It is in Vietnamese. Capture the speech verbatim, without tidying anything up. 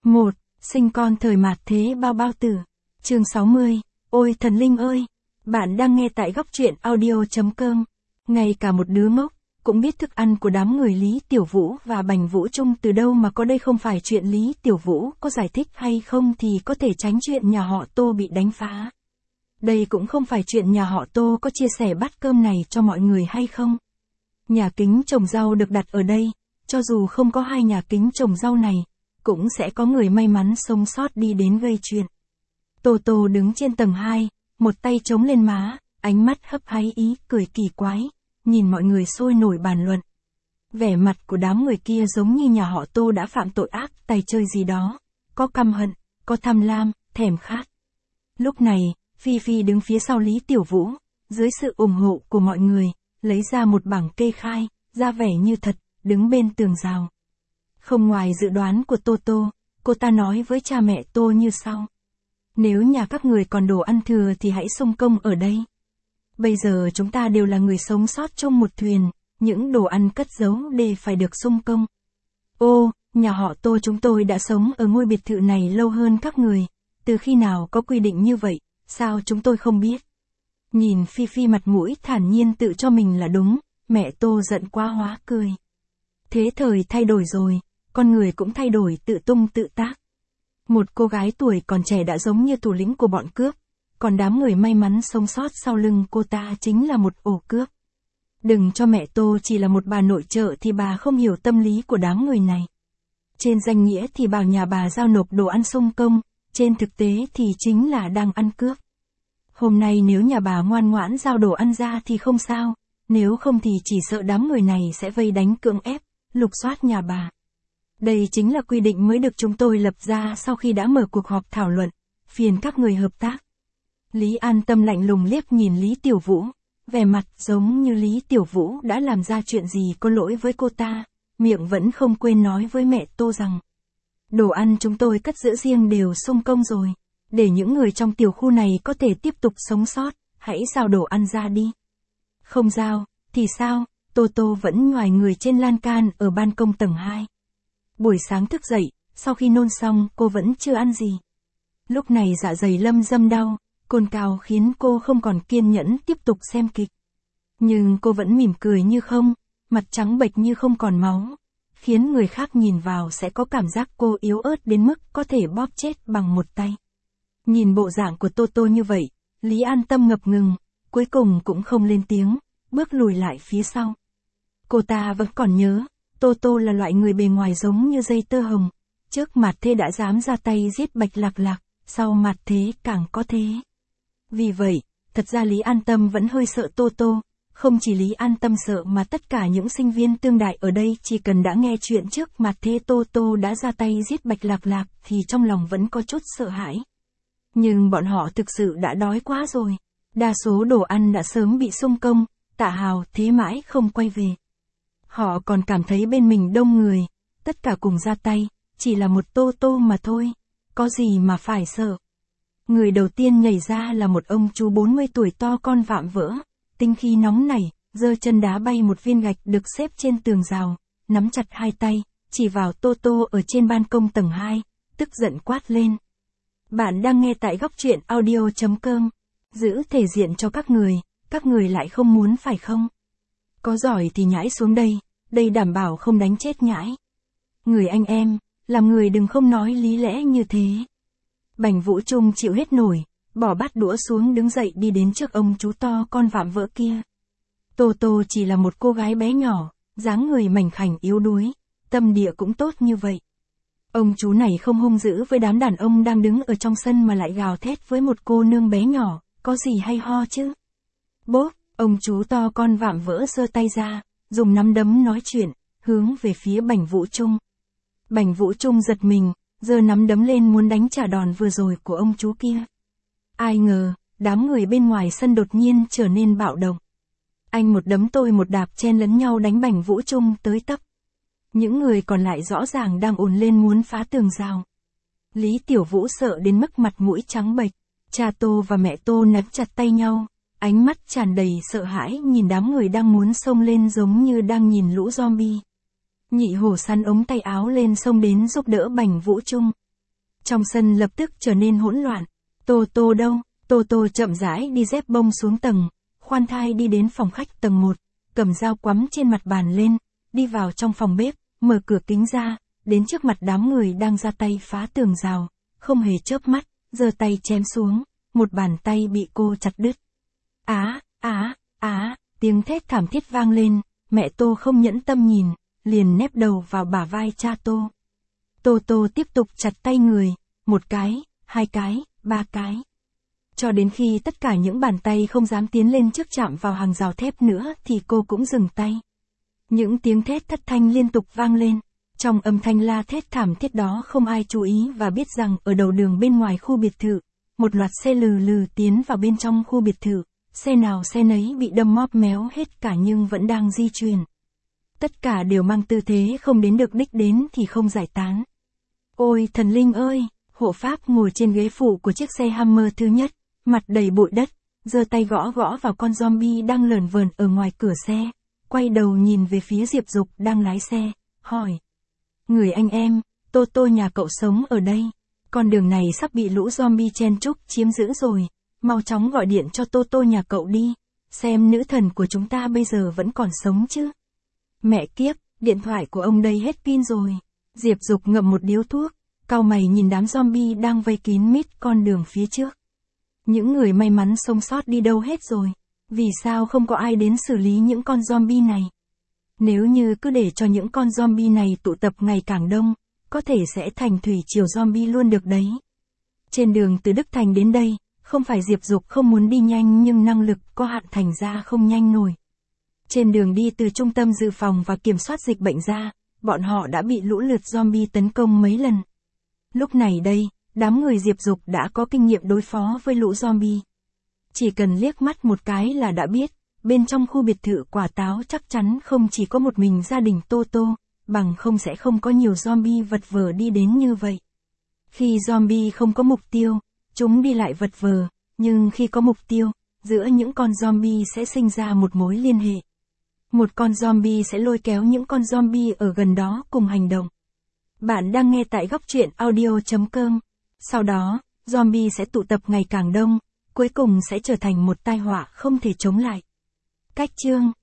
một. Sinh con thời mạt thế bao bao tử. Chương sáu mươi. Ôi thần linh ơi! Bạn đang nghe tại góc truyện audio chấm com. Ngay cả một đứa ngốc cũng biết thức ăn của đám người Lý Tiểu Vũ và Bành Vũ Trung từ đâu mà có, đây không phải chuyện Lý Tiểu Vũ có giải thích hay không thì có thể tránh chuyện nhà họ Tô bị đánh phá. Đây cũng không phải chuyện nhà họ Tô có chia sẻ bát cơm này cho mọi người hay không. Nhà kính trồng rau được đặt ở đây, cho dù không có hai nhà kính trồng rau này, cũng sẽ có người may mắn sống sót đi đến gây chuyện. Tô Tô đứng trên tầng hai, một tay chống lên má, ánh mắt hấp háy ý cười kỳ quái, nhìn mọi người sôi nổi bàn luận. Vẻ mặt của đám người kia giống như nhà họ Tô đã phạm tội ác tài chơi gì đó, có căm hận, có tham lam, thèm khát. Lúc này, Phi Phi đứng phía sau Lý Tiểu Vũ, dưới sự ủng hộ của mọi người, lấy ra một bảng kê khai, ra vẻ như thật, đứng bên tường rào. Không ngoài dự đoán của Tô Tô, cô ta nói với cha mẹ Tô như sau. Nếu nhà các người còn đồ ăn thừa thì hãy xung công ở đây. Bây giờ chúng ta đều là người sống sót trong một thuyền, những đồ ăn cất giấu đều phải được xung công. Ô, nhà họ Tô chúng tôi đã sống ở ngôi biệt thự này lâu hơn các người, từ khi nào có quy định như vậy, sao chúng tôi không biết. Nhìn Phi Phi mặt mũi thản nhiên tự cho mình là đúng, mẹ Tô giận quá hóa cười. Thế thời thay đổi rồi, con người cũng thay đổi tự tung tự tác. Một cô gái tuổi còn trẻ đã giống như thủ lĩnh của bọn cướp, còn đám người may mắn sống sót sau lưng cô ta chính là một ổ cướp. Đừng cho mẹ Tô chỉ là một bà nội trợ thì bà không hiểu tâm lý của đám người này. Trên danh nghĩa thì bảo nhà bà giao nộp đồ ăn xung công, trên thực tế thì chính là đang ăn cướp. Hôm nay nếu nhà bà ngoan ngoãn giao đồ ăn ra thì không sao, nếu không thì chỉ sợ đám người này sẽ vây đánh cưỡng ép, lục soát nhà bà. Đây chính là quy định mới được chúng tôi lập ra sau khi đã mở cuộc họp thảo luận, phiền các người hợp tác. Lý An Tâm lạnh lùng liếc nhìn Lý Tiểu Vũ, vẻ mặt giống như Lý Tiểu Vũ đã làm ra chuyện gì có lỗi với cô ta, miệng vẫn không quên nói với mẹ Tô rằng. Đồ ăn chúng tôi cất giữ riêng đều xung công rồi, để những người trong tiểu khu này có thể tiếp tục sống sót, hãy giao đồ ăn ra đi. Không giao, thì sao, Tô Tô vẫn ngoài người trên lan can ở ban công tầng hai. Buổi sáng thức dậy, sau khi nôn xong cô vẫn chưa ăn gì. Lúc này dạ dày lâm dâm đau, cồn cào khiến cô không còn kiên nhẫn tiếp tục xem kịch. Nhưng cô vẫn mỉm cười như không, mặt trắng bệch như không còn máu, khiến người khác nhìn vào sẽ có cảm giác cô yếu ớt đến mức có thể bóp chết bằng một tay. Nhìn bộ dạng của Tô Tô như vậy, Lý An Tâm ngập ngừng, cuối cùng cũng không lên tiếng, bước lùi lại phía sau. Cô ta vẫn còn nhớ, Tô Tô là loại người bề ngoài giống như dây tơ hồng, trước mặt thế đã dám ra tay giết Bạch Lạc Lạc, sau mặt thế càng có thế. Vì vậy, thật ra Lý An Tâm vẫn hơi sợ Tô Tô, không chỉ Lý An Tâm sợ mà tất cả những sinh viên tương đại ở đây chỉ cần đã nghe chuyện trước mặt thế Tô Tô đã ra tay giết Bạch Lạc Lạc thì trong lòng vẫn có chút sợ hãi. Nhưng bọn họ thực sự đã đói quá rồi, đa số đồ ăn đã sớm bị xung công, Tạ Hào thế mãi không quay về. Họ còn cảm thấy bên mình đông người, tất cả cùng ra tay, chỉ là một Tô Tô mà thôi, có gì mà phải sợ. Người đầu tiên nhảy ra là một ông chú bốn mươi tuổi to con vạm vỡ, tinh khí nóng nảy, giơ chân đá bay một viên gạch được xếp trên tường rào, nắm chặt hai tay, chỉ vào Tô Tô ở trên ban công tầng hai, tức giận quát lên. Bạn đang nghe tại góc truyện audio chấm com, giữ thể diện cho các người, các người lại không muốn phải không? Có giỏi thì nhãi xuống đây, đây đảm bảo không đánh chết nhãi. Người anh em, làm người đừng không nói lý lẽ như thế. Bành Vũ Trung chịu hết nổi, bỏ bát đũa xuống đứng dậy đi đến trước ông chú to con vạm vỡ kia. Tô Tô chỉ là một cô gái bé nhỏ, dáng người mảnh khảnh yếu đuối, tâm địa cũng tốt như vậy. Ông chú này không hung dữ với đám đàn ông đang đứng ở trong sân mà lại gào thét với một cô nương bé nhỏ, có gì hay ho chứ? Bốp, ông chú to con vạm vỡ giơ tay ra, dùng nắm đấm nói chuyện, hướng về phía Bành Vũ Trung. Bành Vũ Trung giật mình, giơ nắm đấm lên muốn đánh trả đòn vừa rồi của ông chú kia. Ai ngờ, đám người bên ngoài sân đột nhiên trở nên bạo động. Anh một đấm tôi một đạp chen lấn nhau đánh Bành Vũ Trung tới tấp. Những người còn lại rõ ràng đang ồn lên muốn phá tường rào. Lý Tiểu Vũ sợ đến mức mặt mũi trắng bệch, cha Tô và mẹ Tô nắm chặt tay nhau, ánh mắt tràn đầy sợ hãi nhìn đám người đang muốn xông lên giống như đang nhìn lũ zombie. Nhị hổ săn ống tay áo lên xông đến giúp đỡ Bành Vũ Trung. Trong sân lập tức trở nên hỗn loạn. Tô Tô đâu? Tô Tô chậm rãi đi dép bông xuống tầng, khoan thai đi đến phòng khách tầng một, cầm dao quắm trên mặt bàn lên, đi vào trong phòng bếp, mở cửa kính ra, đến trước mặt đám người đang ra tay phá tường rào, không hề chớp mắt, giơ tay chém xuống, một bàn tay bị cô chặt đứt. Á, á, á, tiếng thét thảm thiết vang lên, mẹ Tô không nhẫn tâm nhìn, liền nép đầu vào bả vai cha Tô. Tô Tô tiếp tục chặt tay người, một cái, hai cái, ba cái. Cho đến khi tất cả những bàn tay không dám tiến lên trước chạm vào hàng rào thép nữa thì cô cũng dừng tay. Những tiếng thét thất thanh liên tục vang lên. Trong âm thanh la thét thảm thiết đó không ai chú ý và biết rằng ở đầu đường bên ngoài khu biệt thự, một loạt xe lừ lừ tiến vào bên trong khu biệt thự, xe nào xe nấy bị đâm móp méo hết cả nhưng vẫn đang di chuyển. Tất cả đều mang tư thế không đến được đích đến thì không giải tán. Ôi thần linh ơi, hộ pháp ngồi trên ghế phụ của chiếc xe Hammer thứ nhất, mặt đầy bụi đất, giơ tay gõ gõ vào con zombie đang lởn vởn ở ngoài cửa xe, quay đầu nhìn về phía Diệp Dục đang lái xe, hỏi. Người anh em, Tô Tô nhà cậu sống ở đây, con đường này sắp bị lũ zombie chen chúc chiếm giữ rồi, mau chóng gọi điện cho Tô Tô nhà cậu đi, xem nữ thần của chúng ta bây giờ vẫn còn sống chứ. Mẹ kiếp, điện thoại của ông đây hết pin rồi. Diệp Dục ngậm một điếu thuốc, cau mày nhìn đám zombie đang vây kín mít con đường phía trước. Những người may mắn sống sót đi đâu hết rồi? Vì sao không có ai đến xử lý những con zombie này? Nếu như cứ để cho những con zombie này tụ tập ngày càng đông, có thể sẽ thành thủy triều zombie luôn được đấy. Trên đường từ Đức Thành đến đây, không phải Diệp Dục không muốn đi nhanh nhưng năng lực có hạn thành ra không nhanh nổi. Trên đường đi từ trung tâm dự phòng và kiểm soát dịch bệnh ra, bọn họ đã bị lũ lượt zombie tấn công mấy lần. Lúc này đây, đám người Diệp Dục đã có kinh nghiệm đối phó với lũ zombie. Chỉ cần liếc mắt một cái là đã biết, bên trong khu biệt thự quả táo chắc chắn không chỉ có một mình gia đình Tô Tô, bằng không sẽ không có nhiều zombie vật vờ đi đến như vậy. Khi zombie không có mục tiêu, chúng đi lại vật vờ, nhưng khi có mục tiêu, giữa những con zombie sẽ sinh ra một mối liên hệ. Một con zombie sẽ lôi kéo những con zombie ở gần đó cùng hành động. Bạn đang nghe tại góc truyện audio chấm com. Sau đó, zombie sẽ tụ tập ngày càng đông, cuối cùng sẽ trở thành một tai họa không thể chống lại. Cách chương